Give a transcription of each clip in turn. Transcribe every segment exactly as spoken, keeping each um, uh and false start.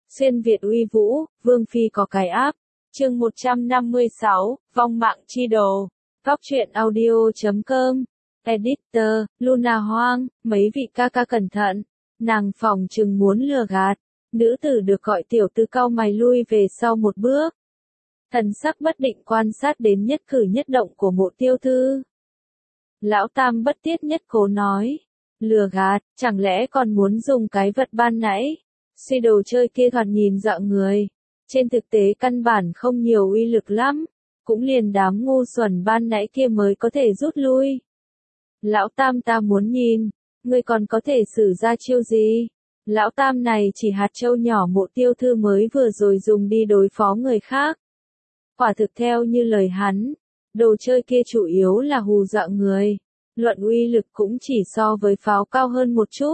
Xuyên Việt uy vũ, Vương Phi có cái áp. Chương một trăm năm mươi sáu, vong mạng chi đồ. Góc truyện audio chấm com. Editor, Luna Hoang, mấy vị ca ca cẩn thận. Nàng phòng chừng muốn lừa gạt. Nữ tử được gọi tiểu tư cau mày lui về sau một bước. Thần sắc bất định quan sát đến nhất cử nhất động của Mộ Tiêu Thư. Lão Tam bất tiết nhất cố nói. Lừa gạt, chẳng lẽ còn muốn dùng cái vật ban nãy? Suy đồ chơi kia thoạt nhìn dọa người. Trên thực tế căn bản không nhiều uy lực lắm. Cũng liền đám ngu xuẩn ban nãy kia mới có thể rút lui. Lão Tam ta muốn nhìn. Ngươi còn có thể sử ra chiêu gì? Lão Tam này chỉ hạt châu nhỏ Mộ Tiêu Thư mới vừa rồi dùng đi đối phó người khác. Quả thực theo như lời hắn. Đồ chơi kia chủ yếu là hù dọa người. Luận uy lực cũng chỉ so với pháo cao hơn một chút.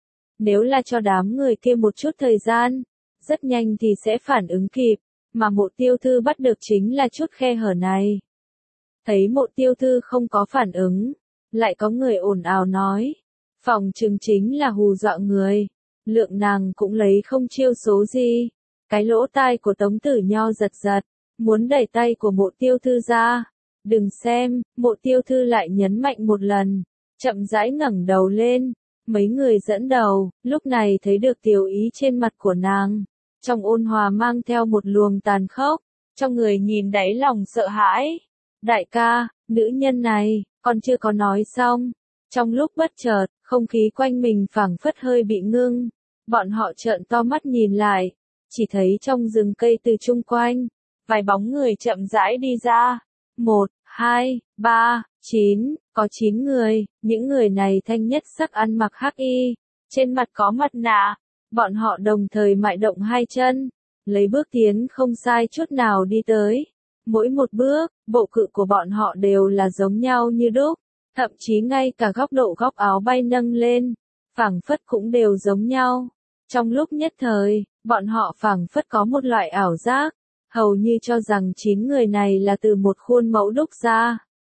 Nếu là cho đám người kia một chút thời gian, rất nhanh thì sẽ phản ứng kịp, mà Mộ Tiêu Thư bắt được chính là chút khe hở này. Thấy Mộ Tiêu Thư không có phản ứng, lại có người ồn ào nói, phòng chừng chính là hù dọa người, lượng nàng cũng lấy không chiêu số gì. Cái lỗ tai của Tống Tử Nho giật giật, muốn đẩy tay của Mộ Tiêu Thư ra. Đừng xem, Mộ Tiêu Thư lại nhấn mạnh một lần, chậm rãi ngẩng đầu lên. Mấy người dẫn đầu, lúc này thấy được tiểu ý trên mặt của nàng. Trong ôn hòa mang theo một luồng tàn khốc, trong người nhìn đáy lòng sợ hãi. Đại ca, nữ nhân này, còn chưa có nói xong. Trong lúc bất chợt, không khí quanh mình phảng phất hơi bị ngưng. Bọn họ trợn to mắt nhìn lại, chỉ thấy trong rừng cây từ chung quanh, vài bóng người chậm rãi đi ra. Một, hai, ba, chín, có chín người, những người này thanh nhất sắc ăn mặc hắc y, trên mặt có mặt nạ, bọn họ đồng thời mại động hai chân, lấy bước tiến không sai chút nào đi tới. Mỗi một bước, bộ cự của bọn họ đều là giống nhau như đúc, thậm chí ngay cả góc độ góc áo bay nâng lên, phảng phất cũng đều giống nhau. Trong lúc nhất thời, bọn họ phảng phất có một loại ảo giác, hầu như cho rằng chín người này là từ một khuôn mẫu đúc ra.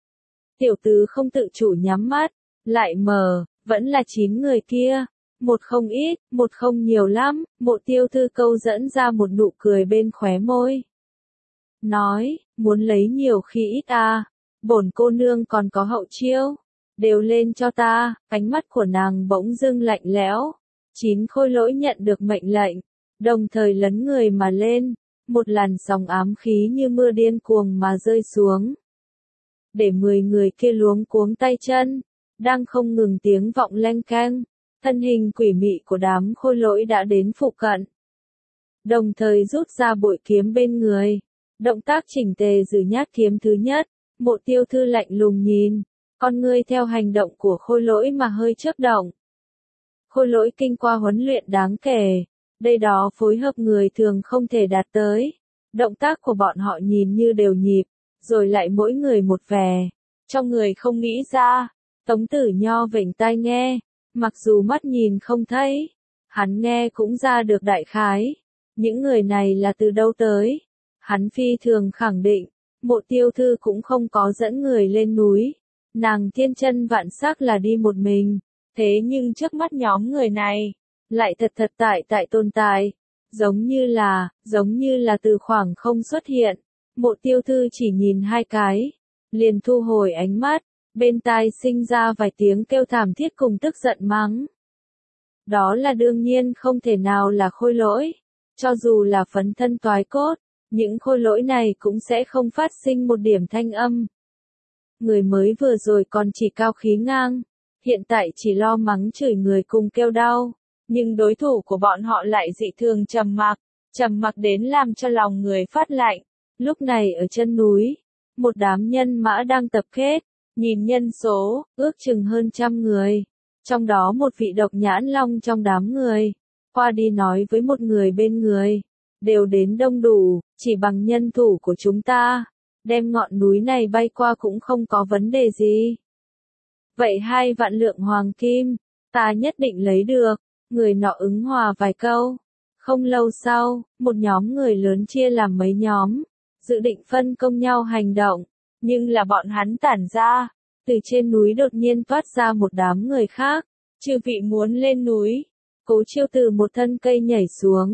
Tiểu tứ không tự chủ nhắm mắt, lại mở, vẫn là chín người kia. Một không ít, một không nhiều lắm, Mộ Tiêu Thư câu dẫn ra một nụ cười bên khóe môi. Nói, muốn lấy nhiều khi ít à, bổn cô nương còn có hậu chiêu. Đều lên cho ta, ánh mắt của nàng bỗng dưng lạnh lẽo. Chín khôi lỗi nhận được mệnh lệnh, đồng thời lấn người mà lên. Một làn sóng ám khí như mưa điên cuồng mà rơi xuống. Để mười người kia luống cuống tay chân, đang không ngừng tiếng vọng leng keng, thân hình quỷ mị của đám khôi lỗi đã đến phụ cận. Đồng thời rút ra bội kiếm bên người, động tác chỉnh tề giữ nhát kiếm thứ nhất. Mộ Tiêu Thư lạnh lùng nhìn, con ngươi theo hành động của khôi lỗi mà hơi chớp động. Khôi lỗi kinh qua huấn luyện đáng kể, đây đó phối hợp người thường không thể đạt tới. Động tác của bọn họ nhìn như đều nhịp, rồi lại mỗi người một vẻ. Trong người không nghĩ ra, Tống Tử Nho vểnh tai nghe, mặc dù mắt nhìn không thấy, hắn nghe cũng ra được đại khái. Những người này là từ đâu tới? Hắn phi thường khẳng định, Mộ Tiêu Thư cũng không có dẫn người lên núi. Nàng thiên chân vạn sắc là đi một mình, thế nhưng trước mắt nhóm người này, lại thật thật tại tại tồn tại, giống như là, giống như là từ khoảng không xuất hiện. Mộ Tiêu Thư chỉ nhìn hai cái, liền thu hồi ánh mắt, bên tai sinh ra vài tiếng kêu thảm thiết cùng tức giận mắng. Đó là đương nhiên không thể nào là khôi lỗi, cho dù là phấn thân toái cốt, những khôi lỗi này cũng sẽ không phát sinh một điểm thanh âm. Người mới vừa rồi còn chỉ cao khí ngang, hiện tại chỉ lo mắng chửi người cùng kêu đau. Nhưng đối thủ của bọn họ lại dị thường trầm mặc, trầm mặc đến làm cho lòng người phát lạnh. Lúc này ở chân núi, một đám nhân mã đang tập kết, nhìn nhân số, ước chừng hơn trăm người. Trong đó một vị độc nhãn long trong đám người, qua đi nói với một người bên người, đều đến đông đủ, chỉ bằng nhân thủ của chúng ta, đem ngọn núi này bay qua cũng không có vấn đề gì. Vậy hai vạn lượng hoàng kim, ta nhất định lấy được. Người nọ ứng hòa vài câu. Không lâu sau, một nhóm người lớn chia làm mấy nhóm, dự định phân công nhau hành động, nhưng là bọn hắn tản ra, từ trên núi đột nhiên toát ra một đám người khác. Chư vị muốn lên núi? Cố Chiêu từ một thân cây nhảy xuống,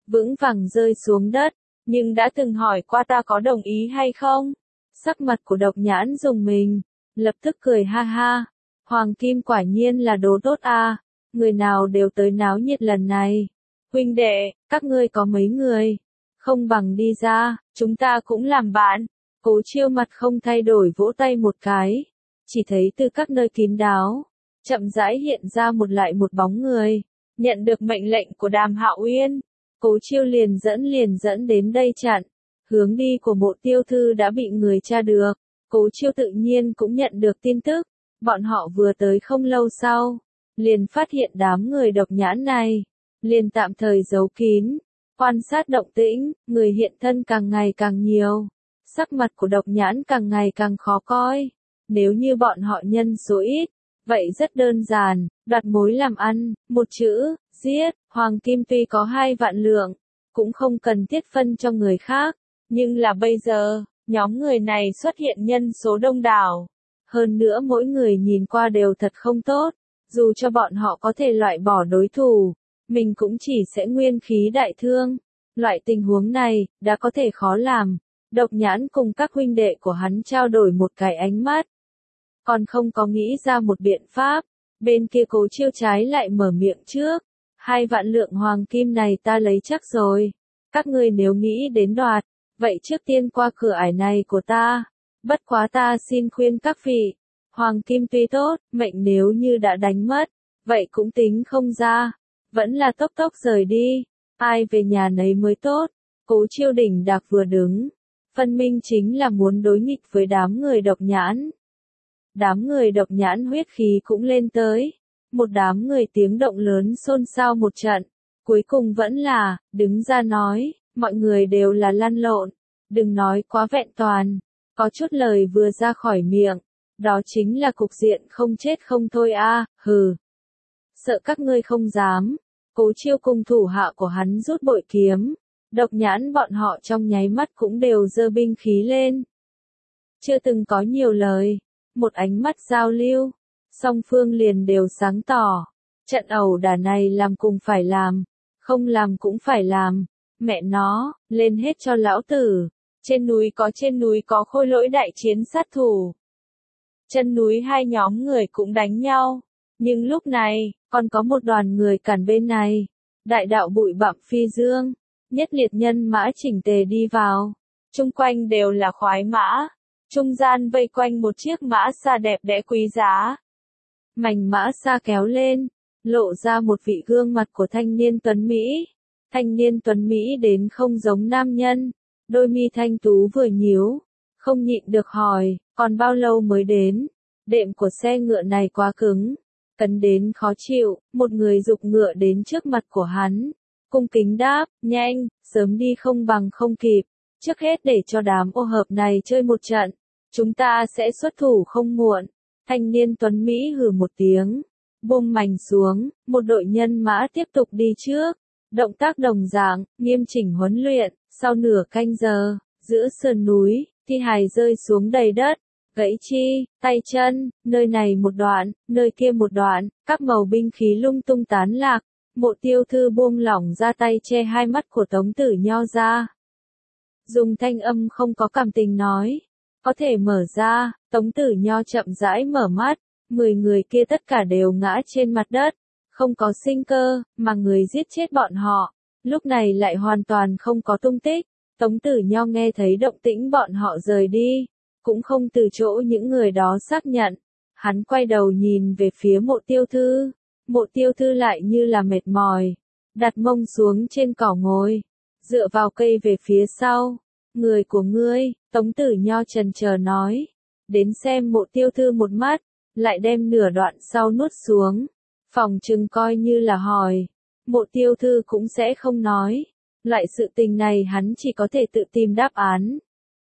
vững vàng rơi xuống đất, nhưng đã từng hỏi qua ta có đồng ý hay không? Sắc mặt của Độc Nhãn rùng mình, lập tức cười ha ha. Hoàng Kim quả nhiên là đồ tốt a, người nào đều tới náo nhiệt lần này. Huynh đệ, các ngươi có mấy người? Không bằng đi ra, chúng ta cũng làm bạn. Cố Chiêu mặt không thay đổi vỗ tay một cái, chỉ thấy từ các nơi kín đáo, chậm rãi hiện ra một lại một bóng người. Nhận được mệnh lệnh của Đàm Hạo Uyên, Cố Chiêu liền dẫn liền dẫn đến đây chặn. Hướng đi của Mộ Tiêu Thư đã bị người tra được, Cố Chiêu tự nhiên cũng nhận được tin tức. Bọn họ vừa tới không lâu sau, liền phát hiện đám người Độc Nhãn này, liền tạm thời giấu kín, quan sát động tĩnh, người hiện thân càng ngày càng nhiều. Sắc mặt của Độc Nhãn càng ngày càng khó coi. Nếu như bọn họ nhân số ít, vậy rất đơn giản, đoạt mối làm ăn, một chữ, giết. Hoàng Kim tuy có hai vạn lượng, cũng không cần thiết phân cho người khác, nhưng là bây giờ, nhóm người này xuất hiện nhân số đông đảo. Hơn nữa mỗi người nhìn qua đều thật không tốt, dù cho bọn họ có thể loại bỏ đối thủ, mình cũng chỉ sẽ nguyên khí đại thương. Loại tình huống này, đã có thể khó làm. Độc Nhãn cùng các huynh đệ của hắn trao đổi một cái ánh mắt. Còn không có nghĩ ra một biện pháp, bên kia Cố Chiêu trái lại mở miệng trước. Hai vạn lượng hoàng kim này ta lấy chắc rồi. Các ngươi nếu nghĩ đến đoạt, vậy trước tiên qua cửa ải này của ta. Bất quá ta xin khuyên các vị, hoàng kim tuy tốt, mệnh nếu như đã đánh mất, vậy cũng tính không ra. Vẫn là tốc tốc rời đi, ai về nhà nấy mới tốt. Cố Chiêu đỉnh đạc vừa đứng, phân minh chính là muốn đối nghịch với đám người Độc Nhãn. Đám người Độc Nhãn huyết khí cũng lên tới, một đám người tiếng động lớn xôn xao một trận, cuối cùng vẫn là, đứng ra nói, mọi người đều là lăn lộn, đừng nói quá vẹn toàn, có chút lời vừa ra khỏi miệng, đó chính là cục diện không chết không thôi a, hừ. Sợ các ngươi không dám. Cố Chiêu cùng thủ hạ của hắn rút bội kiếm, Độc Nhãn bọn họ trong nháy mắt cũng đều giơ binh khí lên. Chưa từng có nhiều lời, một ánh mắt giao lưu, song phương liền đều sáng tỏ. Trận ẩu đả này làm cùng phải làm, không làm cũng phải làm. Mẹ nó, lên hết cho lão tử. Trên núi có trên núi có Khôi Lỗi đại chiến sát thủ. Chân núi hai nhóm người cũng đánh nhau. Nhưng lúc này, còn có một đoàn người cản bên này. Đại đạo bụi bặm phi dương, nhất liệt nhân mã chỉnh tề đi vào. Trung quanh đều là khoái mã. Trung gian vây quanh một chiếc mã xa đẹp đẽ quý giá. Mảnh mã xa kéo lên, lộ ra một vị gương mặt của thanh niên tuấn Mỹ. Thanh niên tuấn Mỹ đến không giống nam nhân, đôi mi thanh tú vừa nhíu, không nhịn được hỏi, còn bao lâu mới đến? Đệm của xe ngựa này quá cứng, cấn đến khó chịu. Một người giục ngựa đến trước mặt của hắn, cung kính đáp, nhanh, sớm đi không bằng không kịp. Trước hết để cho đám ô hợp này chơi một trận, chúng ta sẽ xuất thủ không muộn. Thanh niên tuấn Mỹ hừ một tiếng, buông mảnh xuống, một đội nhân mã tiếp tục đi trước. Động tác đồng dạng, nghiêm chỉnh huấn luyện. Sau nửa canh giờ, giữa sườn núi, thi hài rơi xuống đầy đất, gãy chi, tay chân, nơi này một đoạn, nơi kia một đoạn, các màu binh khí lung tung tán lạc. Mộ Tiêu Thư buông lỏng ra tay che hai mắt của Tống Tử Nho ra. Dùng thanh âm không có cảm tình nói, có thể mở ra. Tống Tử Nho chậm rãi mở mắt, mười người kia tất cả đều ngã trên mặt đất, không có sinh cơ, mà người giết chết bọn họ, lúc này lại hoàn toàn không có tung tích. Tống Tử Nho nghe thấy động tĩnh bọn họ rời đi, cũng không từ chỗ những người đó xác nhận. Hắn quay đầu nhìn về phía Mộ Tiêu Thư, Mộ Tiêu Thư lại như là mệt mỏi, đặt mông xuống trên cỏ ngồi, dựa vào cây về phía sau. Người của ngươi, Tống Tử Nho chần chờ nói, đến xem Mộ Tiêu Thư một mắt, lại đem nửa đoạn sau nuốt xuống. Phòng chừng coi như là hỏi, Mộ Tiêu Thư cũng sẽ không nói. Loại sự tình này hắn chỉ có thể tự tìm đáp án.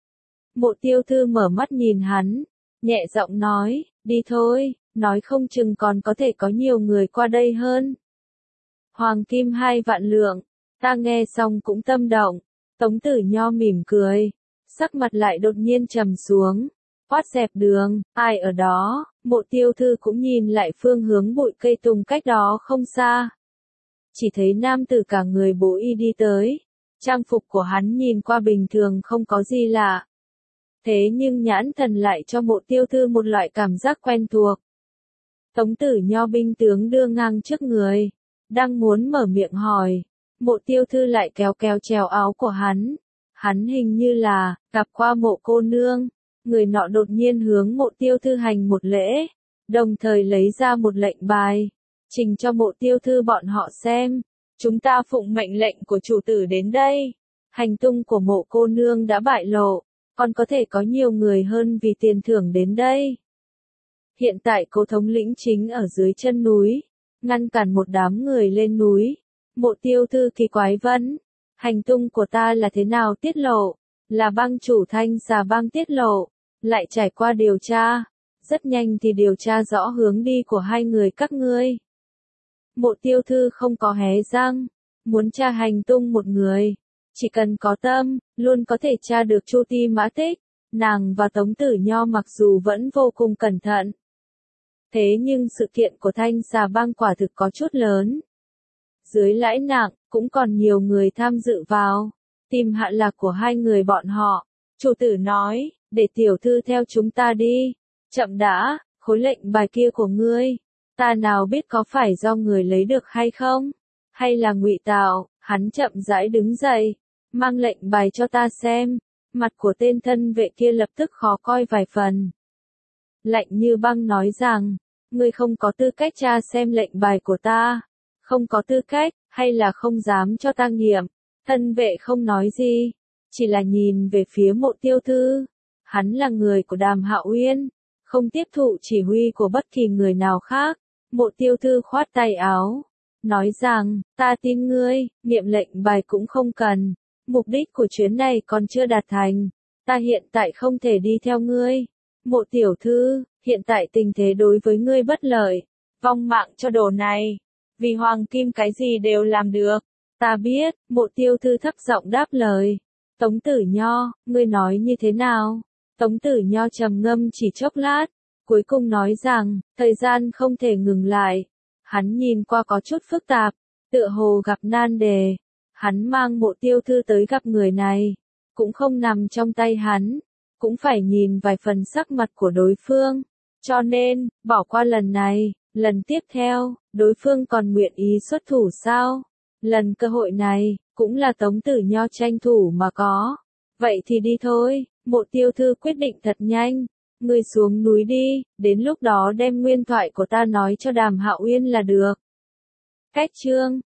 Mộ Tiêu Thư mở mắt nhìn hắn, nhẹ giọng nói, đi thôi, nói không chừng còn có thể có nhiều người qua đây hơn. Hoàng kim hai vạn lượng, ta nghe xong cũng tâm động. Tống Tử Nho mỉm cười, sắc mặt lại đột nhiên trầm xuống. Quát dẹp đường, ai ở đó? Mộ Tiêu Thư cũng nhìn lại phương hướng bụi cây tùng cách đó không xa. chỉ thấy nam tử cả người bố y đi tới. Trang phục của hắn nhìn qua bình thường không có gì lạ. Thế nhưng nhãn thần lại cho Mộ Tiêu Thư một loại cảm giác quen thuộc. Tống Tử Nho binh tướng đưa ngang trước người, đang muốn mở miệng hỏi, Mộ Tiêu Thư lại kéo kéo chéo áo của hắn. Hắn hình như là gặp qua Mộ cô nương. Người nọ đột nhiên hướng Mộ Tiêu Thư hành một lễ, đồng thời lấy ra một lệnh bài, trình cho Mộ Tiêu Thư bọn họ xem. Chúng ta phụng mệnh lệnh của chủ tử đến đây. Hành tung của Mộ cô nương đã bại lộ, còn có thể có nhiều người hơn vì tiền thưởng đến đây. Hiện tại Cố thống lĩnh chính ở dưới chân núi, ngăn cản một đám người lên núi. Mộ Tiêu Thư kỳ quái vấn, hành tung của ta là thế nào tiết lộ? Là bang chủ Thanh Xà bang tiết lộ, lại trải qua điều tra, rất nhanh thì điều tra rõ hướng đi của hai người các ngươi. Mộ Tiêu Thư không có hé răng, muốn tra hành tung một người, chỉ cần có tâm, luôn có thể tra được Chu Ti Mã Tích. Nàng và Tống Tử Nho mặc dù vẫn vô cùng cẩn thận, thế nhưng sự kiện của Thanh Xà bang quả thực có chút lớn. Dưới lãi nặng, cũng còn nhiều người tham dự vào, tìm hạ lạc của hai người bọn họ. Chủ tử nói, để tiểu thư theo chúng ta đi. Chậm đã, khối lệnh bài kia của ngươi, ta nào biết có phải do người lấy được hay không? Hay là ngụy tạo? Hắn chậm rãi đứng dậy, mang lệnh bài cho ta xem. Mặt của tên thân vệ kia lập tức khó coi vài phần. Lạnh như băng nói rằng, ngươi không có tư cách tra xem lệnh bài của ta. Không có tư cách, hay là không dám cho ta nghiệm? Thân vệ không nói gì, chỉ là nhìn về phía Mộ Tiêu Thư. Hắn là người của Đàm Hạo Uyên, không tiếp thụ chỉ huy của bất kỳ người nào khác. Mộ Tiêu Thư khoát tay áo, nói rằng, ta tin ngươi, nghiệm lệnh bài cũng không cần. Mục đích của chuyến này còn chưa đạt thành, ta hiện tại không thể đi theo ngươi. Mộ tiểu thư, hiện tại tình thế đối với ngươi bất lợi, vong mạng cho đồ này, vì hoàng kim cái gì đều làm được. Ta biết, Mộ Tiêu Thư thấp giọng đáp lời. Tống Tử Nho, ngươi nói như thế nào? Tống Tử Nho trầm ngâm chỉ chốc lát, cuối cùng nói rằng, thời gian không thể ngừng lại. Hắn nhìn qua có chút phức tạp, tựa hồ gặp nan đề. Hắn mang Mộ Tiêu Thư tới gặp người này, cũng không nằm trong tay hắn, cũng phải nhìn vài phần sắc mặt của đối phương. Cho nên, bỏ qua lần này, lần tiếp theo, đối phương còn nguyện ý xuất thủ sao? Lần cơ hội này, cũng là Tống Tử Nho tranh thủ mà có. Vậy thì đi thôi. Mộ Tiêu Thư quyết định thật nhanh. Ngươi xuống núi đi, đến lúc đó đem nguyên thoại của ta nói cho Đàm Hạo Uyên là được. Cách chương